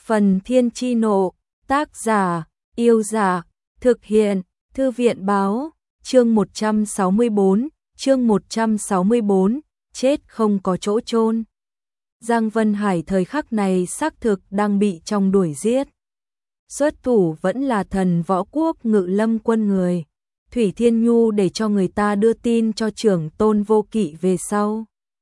Phần Thiên Chi Nộ, tác giả, Yêu Dạ, thực hiện, Thư viện Báo, chương 164, chết không có chỗ chôn. Giang Vân Hải thời khắc này xác thực đang bị trong đuổi giết. Xuất thủ vẫn là Thần Võ Quốc Ngự Lâm quân người. Thủy Thiên Nhu để cho người ta đưa tin cho trưởng Tôn Vô Kỵ về sau.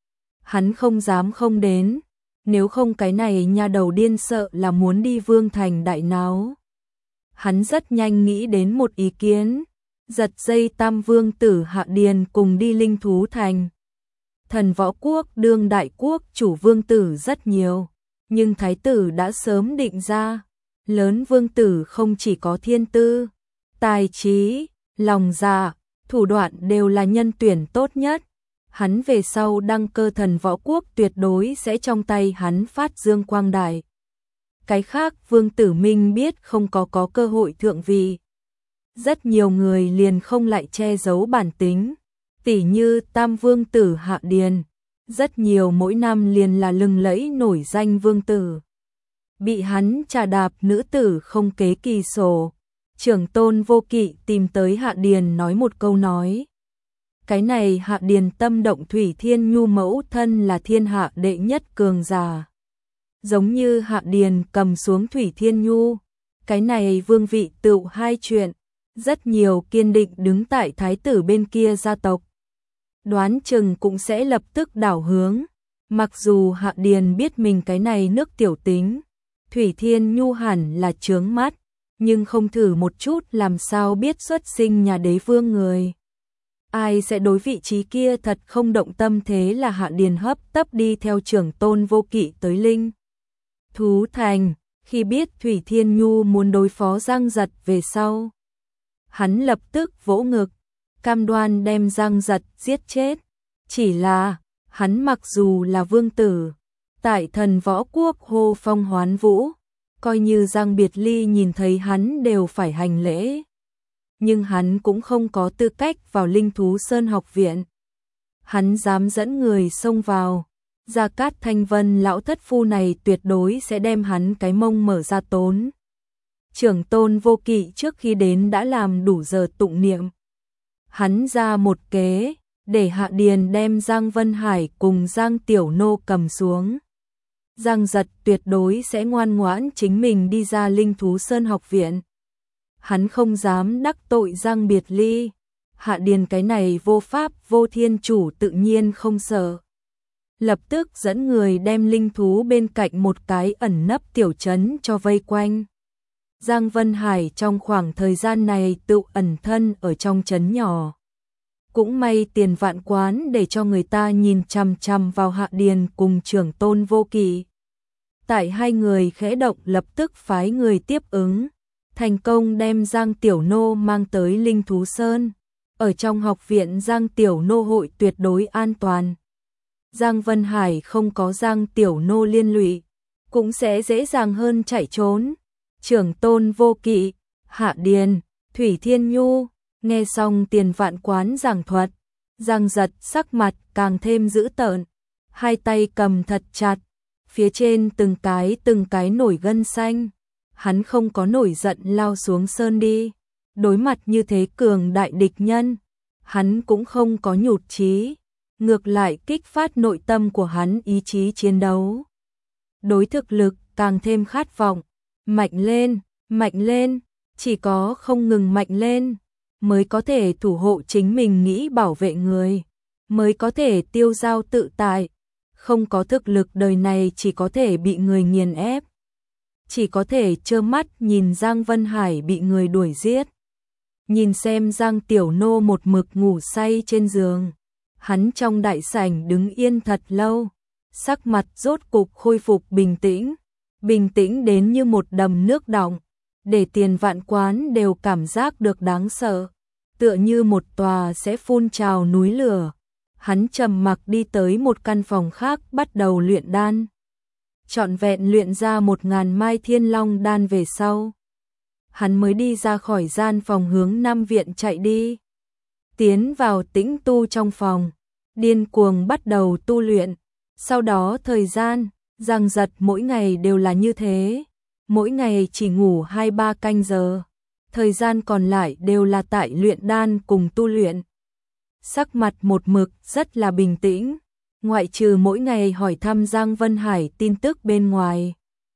Hắn không dám không đến, nếu không cái này nha đầu điên sợ là muốn đi Vương Thành đại náo. Hắn rất nhanh nghĩ đến một ý kiến, giật dây Tam Vương tử Hạ Điền cùng đi Linh Thú Thành. Thần Võ Quốc đương đại quốc chủ vương tử rất nhiều, nhưng thái tử đã sớm định ra, lớn vương tử không chỉ có thiên tư, tài trí, lòng dạ, thủ đoạn đều là nhân tuyển tốt nhất. Hắn về sau đăng cơ Thần Võ Quốc tuyệt đối sẽ trong tay hắn phát dương quang đại. Cái khác vương tử minh biết không có cơ hội thượng vị. Rất nhiều người liền không lại che giấu bản tính, tỉ như Tam Vương tử Hạ Điền, rất nhiều mỗi năm liền là lừng lẫy nổi danh vương tử. Bị hắn trà đạp nữ tử không kế kỳ sổ. Trưởng Tôn Vô Kỵ tìm tới Hạ Điền nói một câu nói. Cái này Hạ Điền tâm động Thủy Thiên Nhu mẫu thân là thiên hạ đệ nhất cường giả. Giống như Hạ Điền cầm xuống Thủy Thiên Nhu, cái này vương vị tựu hai chuyện, rất nhiều kiên định đứng tại thái tử bên kia gia tộc. Đoán chừng cũng sẽ lập tức đảo hướng, mặc dù Hạ Điền biết mình cái này nước tiểu tính, Thủy Thiên Nhu hẳn là chướng mắt, nhưng không thử một chút làm sao biết xuất sinh nhà đế vương người. Ai sẽ đối vị trí kia thật không động tâm, thế là Hạ Điền hấp tấp đi theo trưởng Tôn Vô Kỵ tới Linh Thú Thành, khi biết Thủy Thiên Nhu muốn đối phó Giang Giật về sau. Hắn lập tức vỗ ngực, cam đoan đem Giang Giật giết chết. Chỉ là, hắn mặc dù là vương tử, tại Thần Võ Quốc hô phong hoán vũ, coi như Giang Biệt Ly nhìn thấy hắn đều phải hành lễ. Nhưng hắn cũng không có tư cách vào Linh Thú Sơn học viện. Hắn dám dẫn người xông vào, Gia Cát Thanh Vân lão thất phu này tuyệt đối sẽ đem hắn cái mông mở ra tốn. Trưởng Tôn Vô Kỵ trước khi đến đã làm đủ giờ tụng niệm. Hắn ra một kế, để Hạ Điền đem Giang Vân Hải cùng Giang Tiểu Nô cầm xuống. Giang Giật tuyệt đối sẽ ngoan ngoãn chính mình đi ra Linh Thú Sơn học viện. Hắn không dám đắc tội Giang Biệt Ly. Hạ Điền cái này vô pháp vô thiên chủ tự nhiên không sợ. Lập tức dẫn người đem linh thú bên cạnh một cái ẩn nấp tiểu trấn cho vây quanh. Giang Vân Hải trong khoảng thời gian này tự ẩn thân ở trong trấn nhỏ. Cũng may Tiền Vạn Quán để cho người ta nhìn chằm chằm vào Hạ Điền cùng trưởng Tôn Vô Kỵ. Tại hai người khẽ động lập tức phái người tiếp ứng, thành công đem Giang Tiểu Nô mang tới Linh Thú Sơn. Ở trong học viện Giang Tiểu Nô hội tuyệt đối an toàn. Giang Vân Hải không có Giang Tiểu Nô liên lụy, cũng sẽ dễ dàng hơn chạy trốn. Trưởng Tôn Vô Kỵ, Hạ Điền, Thủy Thiên Nhu, nghe xong Tiền Vạn Quán giảng thuật, Giang Giật sắc mặt càng thêm dữ tợn, hai tay cầm thật chặt, phía trên từng cái nổi gân xanh. Hắn không có nổi giận lao xuống sơn đi, đối mặt như thế cường đại địch nhân, hắn cũng không có nhụt chí, ngược lại kích phát nội tâm của hắn ý chí chiến đấu. Đối thực lực càng thêm khát vọng, mạnh lên, chỉ có không ngừng mạnh lên, mới có thể thủ hộ chính mình nghĩ bảo vệ người, mới có thể tiêu dao tự tại. Không có thực lực đời này chỉ có thể bị người nghiền ép, chỉ có thể trơ mắt nhìn Giang Vân Hải bị người đuổi giết. Nhìn xem Giang Tiểu Nô một mực ngủ say trên giường, hắn trong đại sảnh đứng yên thật lâu, sắc mặt rốt cục khôi phục bình tĩnh đến như một đầm nước đọng, để Tiền Vạn Quán đều cảm giác được đáng sợ, tựa như một tòa sẽ phun trào núi lửa. Hắn trầm mặc đi tới một căn phòng khác bắt đầu luyện đan. Trọn vẹn luyện ra 1000 mai Thiên Long đan về sau, hắn mới đi ra khỏi gian phòng hướng Nam viện chạy đi. Tiến vào tĩnh tu trong phòng, điên cuồng bắt đầu tu luyện. Sau đó thời gian, Giang Giật mỗi ngày đều là như thế. mỗi ngày chỉ ngủ 2-3 canh giờ, thời gian còn lại đều là tại luyện đan cùng tu luyện. Sắc mặt một mực rất là bình tĩnh, ngoại trừ mỗi ngày hỏi thăm Giang Vân Hải tin tức bên ngoài.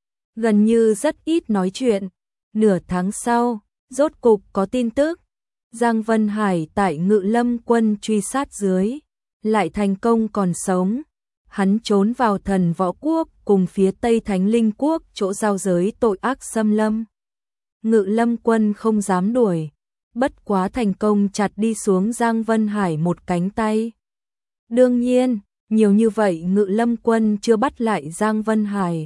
Gần như rất ít nói chuyện. Nửa tháng sau, rốt cục có tin tức. Giang Vân Hải tại Ngự Lâm quân truy sát dưới, lại thành công còn sống. Hắn trốn vào Thần Võ Quốc cùng phía Tây Thánh Linh Quốc chỗ giao giới tội ác xâm lâm. Ngự Lâm quân không dám đuổi, bất quá thành công chặt đi xuống Giang Vân Hải một cánh tay. Đương nhiên, nhiều như vậy Ngự Lâm quân chưa bắt lại Giang Vân Hải.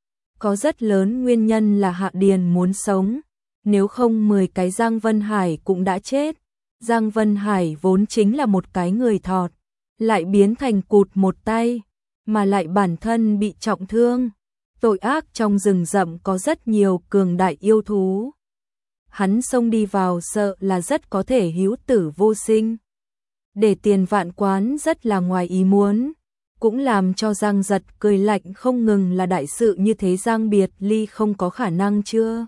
Có rất lớn nguyên nhân là Hạ Điền muốn sống, nếu không 10 cái Giang Vân Hải cũng đã chết. Giang Vân Hải vốn chính là một cái người thọt, lại biến thành cụt một tay, mà lại bản thân bị trọng thương. Tội ác trong rừng rậm có rất nhiều cường đại yêu thú. Hắn xông đi vào sợ là rất có thể hữu tử vô sinh. Để Tiền Vạn Quán rất là ngoài ý muốn, cũng làm cho Giang Giật cười lạnh không ngừng là đại sự như thế Giang Biệt Ly không có khả năng chưa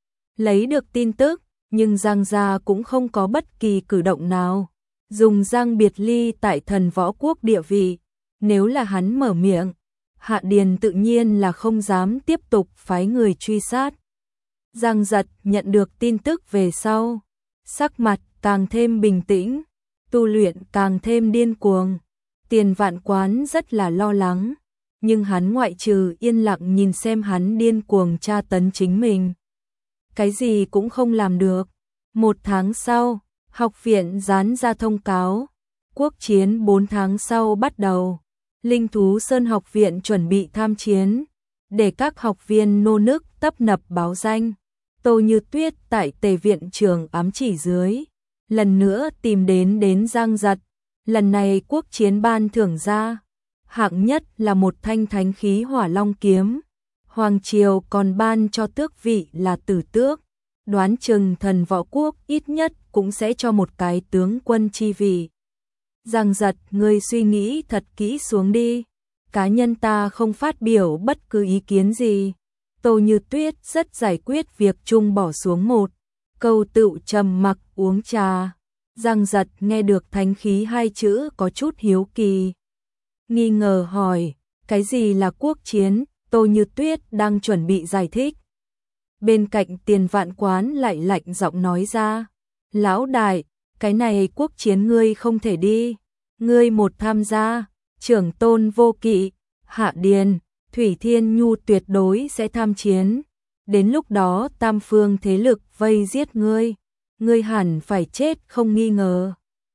lấy được tin tức, nhưng Giang gia cũng không có bất kỳ cử động nào. Dùng Giang Biệt Ly tại Thần Võ Quốc địa vị, nếu là hắn mở miệng, Hạ Điền tự nhiên là không dám tiếp tục phái người truy sát. Giang Giật nhận được tin tức về sau, sắc mặt càng thêm bình tĩnh, tu luyện càng thêm điên cuồng. Tiền Vạn Quán rất là lo lắng, nhưng hắn ngoại trừ yên lặng nhìn xem hắn điên cuồng tra tấn chính mình, cái gì cũng không làm được. 1 tháng sau, học viện dán ra thông cáo, quốc chiến 4 tháng sau bắt đầu. Linh Thú Sơn học viện chuẩn bị tham chiến, để các học viên nô nức tấp nập báo danh. Tô Như Tuyết tại Tề viện trường ám chỉ dưới, lần nữa tìm đến Giang Giật. Lần này quốc chiến ban thưởng ra, hạng nhất là một thanh thánh khí hỏa long kiếm. Hoàng triều còn ban cho tước vị là tử tước, đoán chừng Thần Võ Quốc ít nhất cũng sẽ cho một cái tướng quân chi vị. Giang Giật, ngươi suy nghĩ thật kỹ xuống đi, cá nhân ta không phát biểu bất cứ ý kiến gì. Tô Như Tuyết rất giải quyết việc chung bỏ xuống một câu tựu trầm mặc uống trà. Giang Giật nghe được thánh khí 2 chữ có chút hiếu kỳ, nghi ngờ hỏi, cái gì là quốc chiến? Tô Như Tuyết đang chuẩn bị giải thích. Bên cạnh Tiền Vạn Quán lại lạnh giọng nói ra, lão đại, cái này quốc chiến ngươi không thể đi, ngươi một tham gia, trưởng tôn Vô Kỵ, Hạ Điền, Thủy Thiên Nhu tuyệt đối sẽ tham chiến, đến lúc đó tam phương thế lực vây giết ngươi, ngươi hẳn phải chết không nghi ngờ.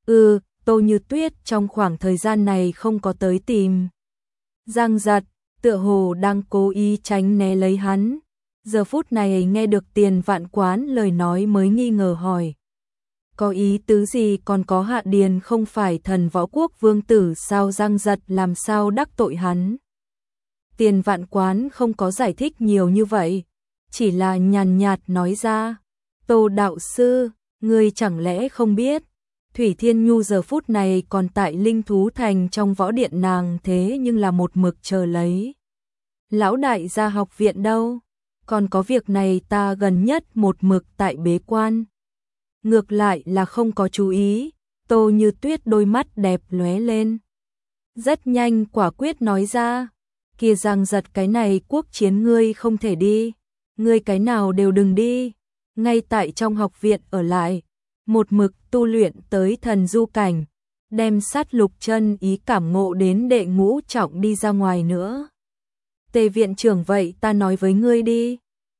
Tô Như Tuyết trong khoảng thời gian này không có tới tìm Giang Giật, tựa hồ đang cố ý tránh né lấy hắn. Giờ phút này nghe được Tiền Vạn Quán lời nói mới nghi ngờ hỏi, có ý tứ gì? Còn có Hạ Điền không phải Thần Võ Quốc vương tử sao? Giang Giật làm sao đắc tội hắn? Tiền Vạn Quán không có giải thích nhiều như vậy, chỉ là nhàn nhạt nói ra, Tô đạo sư, ngươi chẳng lẽ không biết, Thủy Thiên Nhu giờ phút này còn tại Linh Thú Thành trong võ điện, nàng thế nhưng là một mực chờ lấy lão đại gia học viện đâu, còn có việc này ta gần nhất một mực tại bế quan. Ngược lại là không có chú ý. Tô Như Tuyết đôi mắt đẹp lóe lên, rất nhanh quả quyết nói ra, kia Giang Giật, cái này quốc chiến ngươi không thể đi, ngươi cái nào đều đừng đi, ngay tại trong học viện ở lại, một mực tu luyện tới thần du cảnh, đem sát lục chân ý cảm ngộ đến đệ ngũ trọng đi ra ngoài nữa. Tề viện trưởng, vậy ta nói với ngươi đi.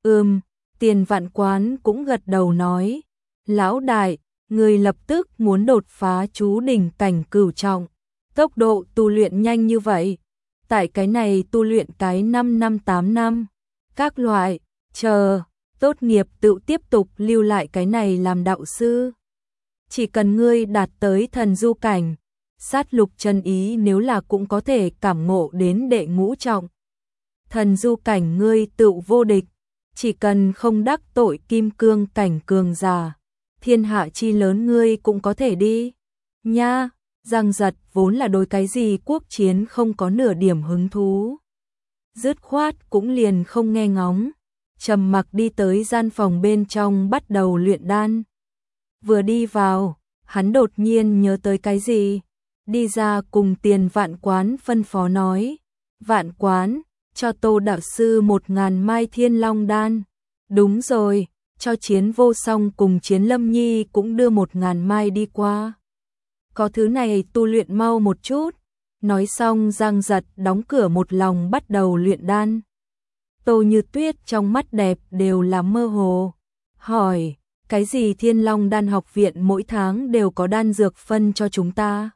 Tiền Vạn Quán cũng gật đầu nói, lão đại, ngươi lập tức muốn đột phá chú đỉnh cảnh cửu trọng, tốc độ tu luyện nhanh như vậy, tại cái này tu luyện cái 5 năm 8 năm, các loại, chờ tốt nghiệp tự tiếp tục lưu lại cái này làm đạo sư. Chỉ cần ngươi đạt tới thần du cảnh, sát lục chân ý nếu là cũng có thể cảm ngộ đến đệ ngũ trọng. Thần du cảnh ngươi tự vô địch, chỉ cần không đắc tội kim cương cảnh cường giả, thiên hạ chi lớn ngươi cũng có thể đi. Nha, Giang Giật vốn là đối cái gì quốc chiến không có nửa điểm hứng thú, dứt khoát cũng liền không nghe ngóng, trầm mặc đi tới gian phòng bên trong bắt đầu luyện đan. Vừa đi vào, hắn đột nhiên nhớ tới cái gì, đi ra cùng Tiền Vạn Quán phân phó nói, Vạn Quán, cho Tô đạo sư 1000 mai Thiên Long đan. Đúng rồi, cho Chiến Vô Song cùng Chiến Lâm Nhi cũng đưa 1000 mai đi qua. Có thứ này tu luyện mau một chút. Nói xong Giang Giật đóng cửa một lòng bắt đầu luyện đan. Tô Như Tuyết trong mắt đẹp đều là mơ hồ, hỏi, cái gì Thiên Long đan học viện mỗi tháng đều có đan dược phân cho chúng ta?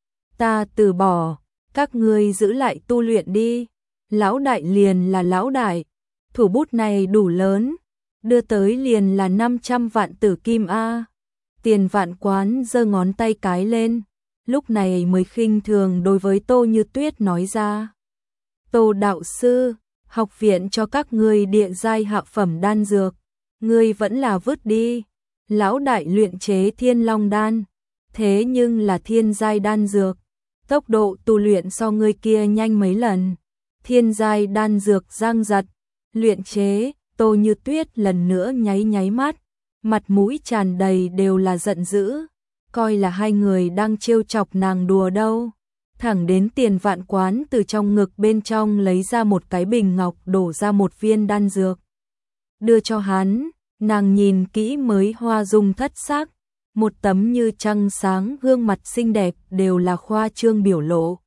Ta từ bỏ, các ngươi giữ lại tu luyện đi. Lão đại liền là lão đại, thủ bút này đủ lớn, đưa tới liền là 500 vạn tử kim a. Tiền Vạn Quán giơ ngón tay cái lên, lúc này mới khinh thường đối với Tô Như Tuyết nói ra. Tô đạo sư, học viện cho các ngươi địa giai hạ phẩm đan dược, ngươi vẫn là vứt đi. Lão đại luyện chế Thiên Long đan, thế nhưng là thiên giai đan dược, tốc độ tu luyện so ngươi kia nhanh mấy lần. Thiên giai đan dược Giang Giật luyện chế. Tô Như Tuyết lần nữa nháy mắt, mặt mũi tràn đầy đều là giận dữ, coi là hai người đang trêu chọc nàng đùa đâu. Thẳng đến Tiền Vạn Quán từ trong ngực bên trong lấy ra một cái bình ngọc đổ ra một viên đan dược, đưa cho hắn, nàng nhìn kỹ mới hoa dung thất sắc, một tấm như trăng sáng gương mặt xinh đẹp đều là khoa trương biểu lộ.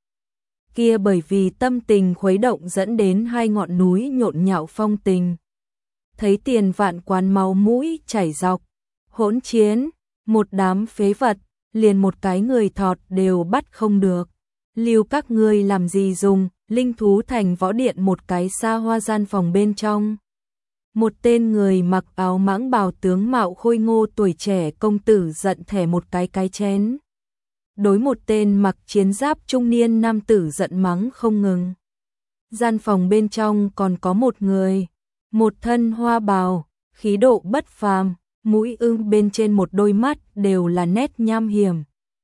Kia bởi vì tâm tình khuấy động dẫn đến hai ngọn núi nhộn nhạo phong tình. Thấy Tiền Vạn Quán máu mũi chảy dọc, hỗn chiến, một đám phế vật, liền một cái người thọt đều bắt không được. Lưu các ngươi làm gì dùng, linh thú thành võ điện một cái xa hoa gian phòng bên trong. Một tên người mặc áo mãng bào tướng mạo khôi ngô tuổi trẻ công tử giận thẻ một cái chén. Đối một tên mặc chiến giáp trung niên nam tử giận mắng không ngừng. Gian phòng bên trong còn có một người, một thân hoa bào, khí độ bất phàm, mũi ưng bên trên một đôi mắt đều là nét nham hiểm.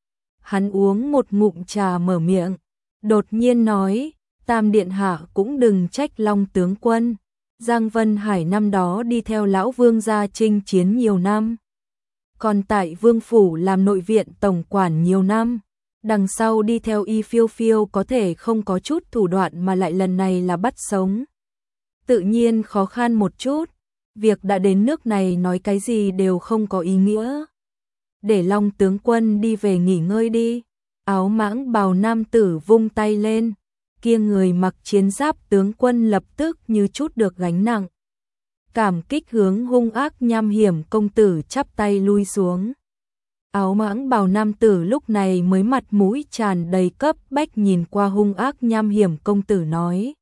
Hắn uống một ngụm trà mở miệng, đột nhiên nói, Tam điện hạ cũng đừng trách Long tướng quân. Giang Vân Hải năm đó đi theo lão vương gia chinh chiến nhiều năm, còn tại vương phủ làm nội viện tổng quản nhiều năm, đằng sau đi theo Y Phiêu Phiêu có thể không có chút thủ đoạn mà lại lần này là bắt sống. Tự nhiên khó khăn một chút, việc đã đến nước này nói cái gì đều không có ý nghĩa. Để Long tướng quân đi về nghỉ ngơi đi. Áo mãng bào nam tử vung tay lên, kia người mặc chiến giáp tướng quân lập tức như chút được gánh nặng. Cảm kích hướng hung ác nham hiểm công tử chắp tay lui xuống. Áo mãng bào nam tử lúc này mới mặt mũi tràn đầy cấp bách nhìn qua hung ác nham hiểm công tử nói.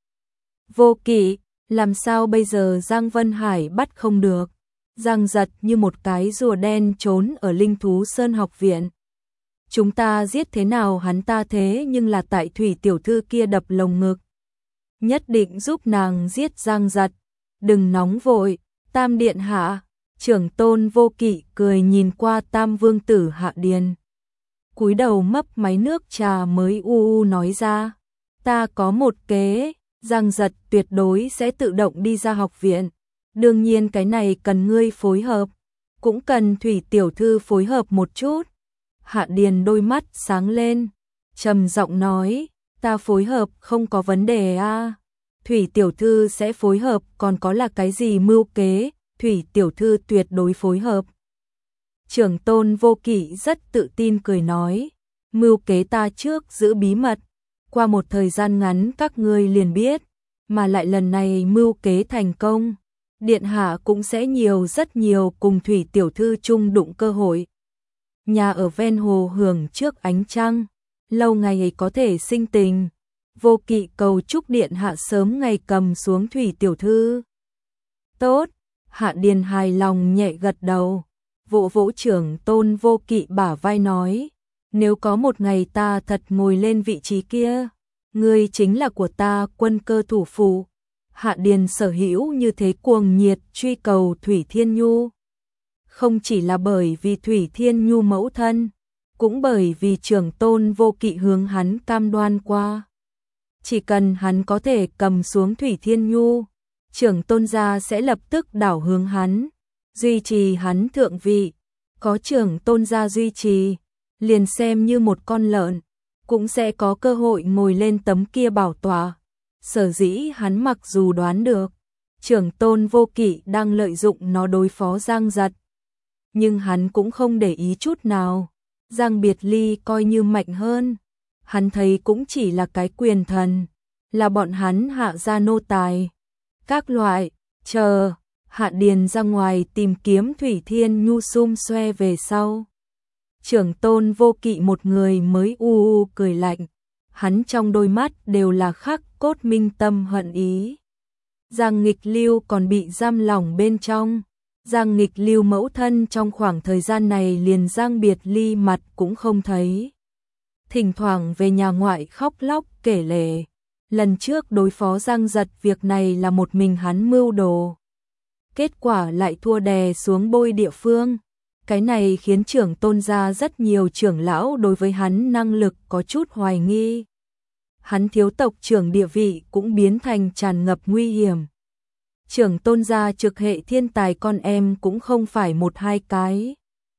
Vô Kỵ, làm sao bây giờ Giang Vân Hải bắt không được? Giang Giật như một cái rùa đen trốn ở Linh Thú Sơn học viện. Chúng ta giết thế nào hắn ta thế nhưng là tại Thủy tiểu thư kia đập lồng ngực. Nhất định giúp nàng giết Giang Giật. Đừng nóng vội, Tam điện hạ. Trưởng tôn Vô Kỵ cười nhìn qua Tam vương tử Hạ Điền. Cúi đầu mấp máy nước trà mới u nói ra. Ta có một kế, Giang Giật tuyệt đối sẽ tự động đi ra học viện. Đương nhiên cái này cần ngươi phối hợp, cũng cần Thủy tiểu thư phối hợp một chút. Hạ Điền đôi mắt sáng lên, trầm giọng nói, ta phối hợp không có vấn đề a. Thủy tiểu thư sẽ phối hợp, còn có là cái gì mưu kế, Thủy tiểu thư tuyệt đối phối hợp. Trưởng tôn Vô Kỵ rất tự tin cười nói, mưu kế ta trước giữ bí mật, qua một thời gian ngắn các ngươi liền biết, mà lại lần này mưu kế thành công, điện hạ cũng sẽ rất nhiều cùng Thủy tiểu thư chung đụng cơ hội. Nhà ở ven hồ hưởng trước ánh trăng, lâu ngày có thể sinh tình. Vô Kỵ cầu chúc điện hạ sớm ngày cầm xuống Thủy tiểu thư. Tốt, Hạ Điền hài lòng nhẹ gật đầu, vỗ vỗ trưởng tôn Vô Kỵ bả vai nói, nếu có một ngày ta thật ngồi lên vị trí kia, ngươi chính là của ta quân cơ thủ phủ. Hạ Điền sở hữu như thế cuồng nhiệt truy cầu Thủy Thiên Nhu. Không chỉ là bởi vì Thủy Thiên Nhu mẫu thân, cũng bởi vì trưởng tôn Vô Kỵ hướng hắn cam đoan qua. Chỉ cần hắn có thể cầm xuống Thủy Thiên Nhu, trưởng tôn gia sẽ lập tức đảo hướng hắn, duy trì hắn thượng vị. Có trưởng tôn gia duy trì, liền xem như một con lợn, cũng sẽ có cơ hội ngồi lên tấm kia bảo tọa. Sở dĩ hắn mặc dù đoán được, trưởng tôn Vô Kỵ đang lợi dụng nó đối phó Giang Giật, nhưng hắn cũng không để ý chút nào. Giang Biệt Ly coi như mạnh hơn, hắn thấy cũng chỉ là cái quyền thần, là bọn hắn hạ gia nô tài. Các loại, chờ, Hạ Điền ra ngoài tìm kiếm Thủy Thiên Nhu xum xoe về sau. Trưởng tôn Vô Kỵ một người mới u cười lạnh, hắn trong đôi mắt đều là khắc cốt minh tâm hận ý. Giang Nghịch Lưu còn bị giam lỏng bên trong. Giang Nghịch Lưu mẫu thân trong khoảng thời gian này liền Giang Biệt Ly mặt cũng không thấy. Thỉnh thoảng về nhà ngoại khóc lóc kể lể. Lần trước đối phó Giang Giật việc này là một mình hắn mưu đồ. Kết quả lại thua đè xuống Bôi địa phương. Cái này khiến trưởng tôn gia rất nhiều trưởng lão đối với hắn năng lực có chút hoài nghi. Hắn thiếu tộc trưởng địa vị cũng biến thành tràn ngập nguy hiểm. Trưởng tôn gia trực hệ thiên tài con em cũng không phải một hai cái.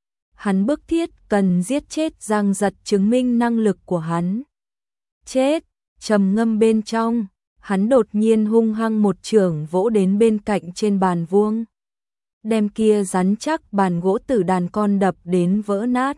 Hắn bức thiết cần giết chết Giang Giật chứng minh năng lực của hắn. Chết, trầm ngâm bên trong, hắn đột nhiên hung hăng một chưởng vỗ đến bên cạnh trên bàn vuông. Đem kia rắn chắc bàn gỗ tử đàn con đập đến vỡ nát.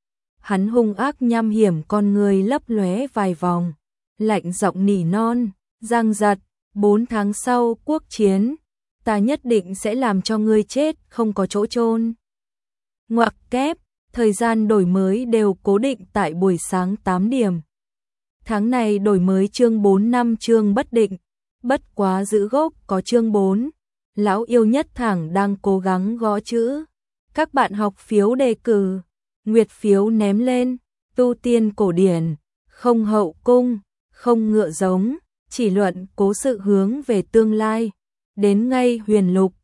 Hắn hung ác nham hiểm con người lấp lóe vài vòng, lạnh giọng nỉ non, Giang Giật, 4 tháng sau quốc chiến, ta nhất định sẽ làm cho ngươi chết không có chỗ chôn. Ngoặc kép, thời gian đổi mới đều cố định tại buổi sáng 8 điểm. Tháng này đổi mới chương 4 năm chương bất định, bất quá giữ gốc có chương 4. Lão yêu nhất thẳng đang cố gắng gõ chữ. Các bạn học phiếu đề cử, nguyệt phiếu ném lên, tu tiên cổ điển, không hậu cung, không ngựa giống, chỉ luận cố sự hướng về tương lai. Đến ngay huyền lục,